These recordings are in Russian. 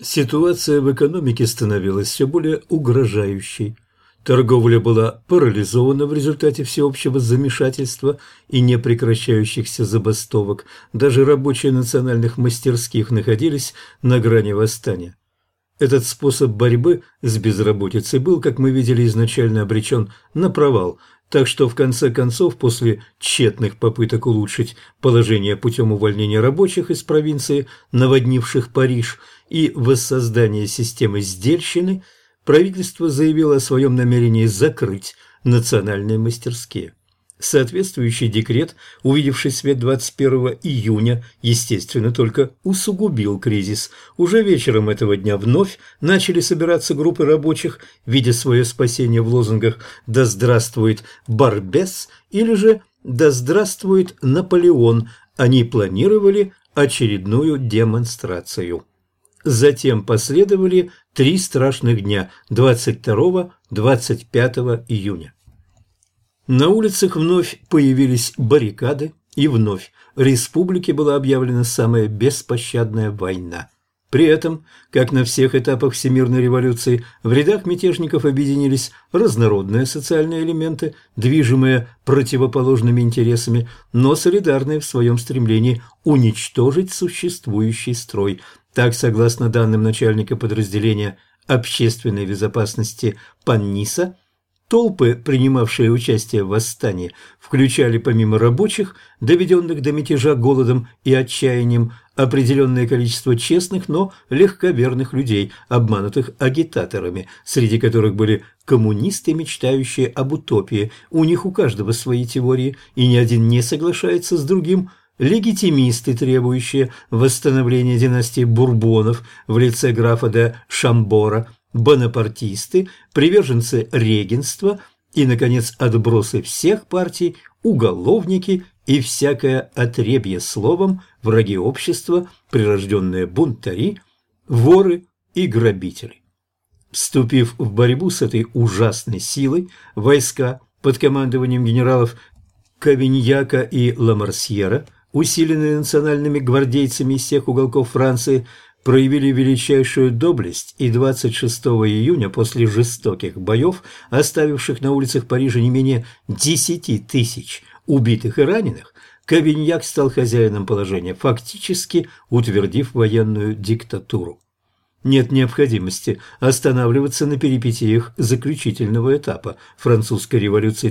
Ситуация в экономике становилась все более угрожающей. Торговля была парализована в результате всеобщего замешательства и непрекращающихся забастовок. Даже рабочие национальных мастерских находились на грани восстания. Этот способ борьбы с безработицей был, как мы видели, изначально обречен на провал, так что в конце концов, после тщетных попыток улучшить положение путем увольнения рабочих из провинции, наводнивших Париж, и воссоздания системы сдельщины, правительство заявило о своем намерении закрыть национальные мастерские. Соответствующий декрет, увидевший свет 21 июня, естественно, только усугубил кризис. Уже вечером этого дня вновь начали собираться группы рабочих, видя свое спасение в лозунгах «Да здравствует Барбес» или же «Да здравствует Наполеон». Они планировали очередную демонстрацию. Затем последовали 3 страшных дня – 22-25 июня. На улицах вновь появились баррикады, и вновь республике была объявлена самая беспощадная война. При этом, как на всех этапах всемирной революции, в рядах мятежников объединились разнородные социальные элементы, движимые противоположными интересами, но солидарные в своем стремлении уничтожить существующий строй. Так, согласно данным начальника подразделения общественной безопасности Панниса, толпы, принимавшие участие в восстании, включали помимо рабочих, доведенных до мятежа голодом и отчаянием, определенное количество честных, но легковерных людей, обманутых агитаторами, среди которых были коммунисты, мечтающие об утопии. У них у каждого свои теории, и ни один не соглашается с другим. Легитимисты, требующие восстановления династии Бурбонов в лице графа де Шамбора, бонапартисты, приверженцы регенства и, наконец, отбросы всех партий, уголовники и всякое отребье, словом, враги общества, прирожденные бунтари, воры и грабители. Вступив в борьбу с этой ужасной силой, войска под командованием генералов Кавиньяка и Ламарсьера, усиленные национальными гвардейцами из всех уголков Франции, проявили величайшую доблесть, и 26 июня, после жестоких боев, оставивших на улицах Парижа не менее 10 тысяч убитых и раненых, Кавиньяк стал хозяином положения, фактически утвердив военную диктатуру. Нет необходимости останавливаться на перипетиях заключительного этапа французской революции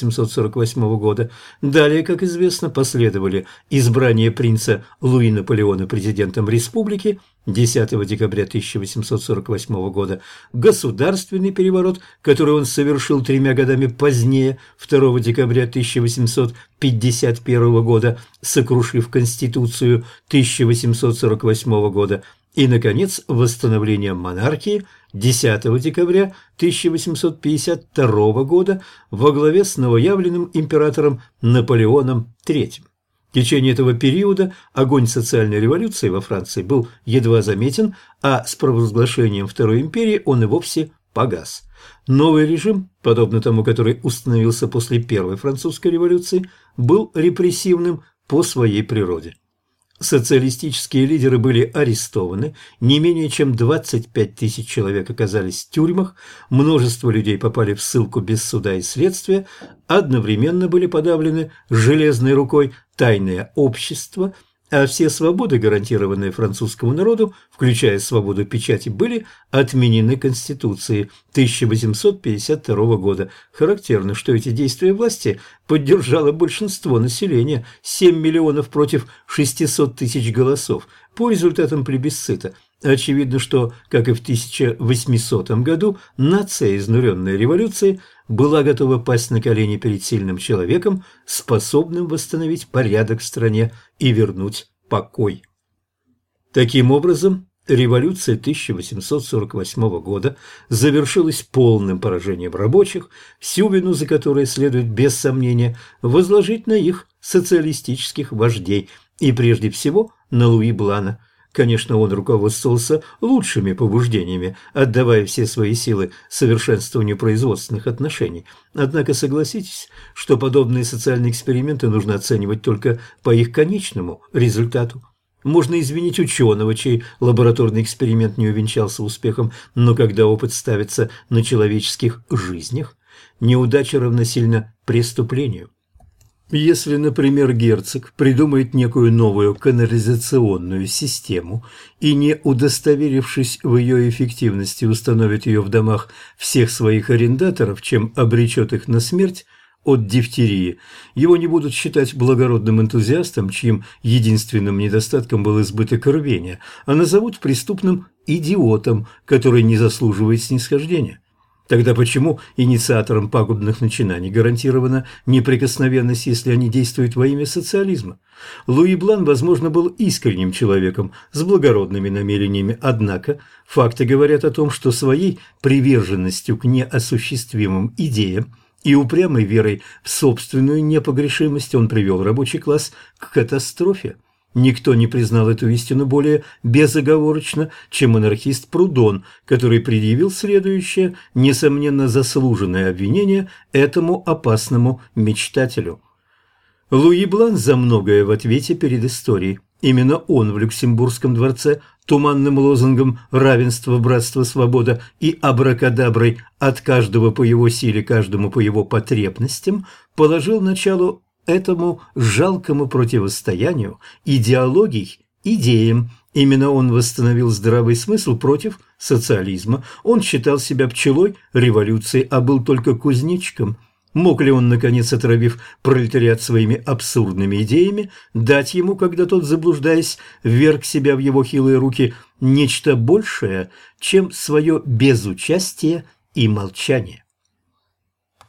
1848 года. Далее, как известно, последовали избрание принца Луи Наполеона президентом республики 10 декабря 1848 года, государственный переворот, который он совершил 3 годами позднее, 2 декабря 1851 года, сокрушив Конституцию 1848 года, и, наконец, восстановление монархии 10 декабря 1852 года во главе с новоявленным императором Наполеоном III. В течение этого периода огонь социальной революции во Франции был едва заметен, а с провозглашением Второй империи он и вовсе погас. Новый режим, подобно тому, который установился после Первой французской революции, был репрессивным по своей природе. Социалистические лидеры были арестованы, не менее чем 25 тысяч человек оказались в тюрьмах, множество людей попали в ссылку без суда и следствия, одновременно были подавлены железной рукой тайное общество, а все свободы, гарантированные французскому народу, включая свободу печати, были отменены Конституцией 1852 года. Характерно, что эти действия власти поддержало большинство населения – 7 миллионов против 600 тысяч голосов по результатам плебисцита. Очевидно, что, как и в 1800 году, нация, изнуренная революцией, была готова пасть на колени перед сильным человеком, способным восстановить порядок в стране и вернуть покой. Таким образом, революция 1848 года завершилась полным поражением рабочих, всю вину за которое следует, без сомнения, возложить на их социалистических вождей и, прежде всего, на Луи Блана. Конечно, он руководствовался лучшими побуждениями, отдавая все свои силы совершенствованию производственных отношений. Однако согласитесь, что подобные социальные эксперименты нужно оценивать только по их конечному результату. Можно извинить ученого, чей лабораторный эксперимент не увенчался успехом, но когда опыт ставится на человеческих жизнях, неудача равносильна преступлению. Если, например, герцог придумает некую новую канализационную систему и, не удостоверившись в ее эффективности, установит ее в домах всех своих арендаторов, чем обречет их на смерть от дифтерии, его не будут считать благородным энтузиастом, чьим единственным недостатком был избыток рвения, а назовут преступным идиотом, который не заслуживает снисхождения. Тогда почему инициаторам пагубных начинаний гарантирована неприкосновенность, если они действуют во имя социализма? Луи Блан, возможно, был искренним человеком с благородными намерениями, однако факты говорят о том, что своей приверженностью к неосуществимым идеям и упрямой верой в собственную непогрешимость он привел рабочий класс к катастрофе. Никто не признал эту истину более безоговорочно, чем монархист Прудон, который предъявил следующее, несомненно заслуженное обвинение этому опасному мечтателю. Луи Блан за многое в ответе перед историей. Именно он в Люксембургском дворце туманным лозунгом «Равенство, братство, свобода» и абракадаброй «От каждого по его силе, каждому по его потребностям» положил начало этому жалкому противостоянию идеологий идеям. Именно он восстановил здравый смысл против социализма. Он считал себя пчелой революции, а был только кузнечиком. Мог ли он, наконец, отравив пролетариат своими абсурдными идеями, дать ему, когда тот, заблуждаясь, вверг себя в его хилые руки, нечто большее, чем свое безучастие и молчание?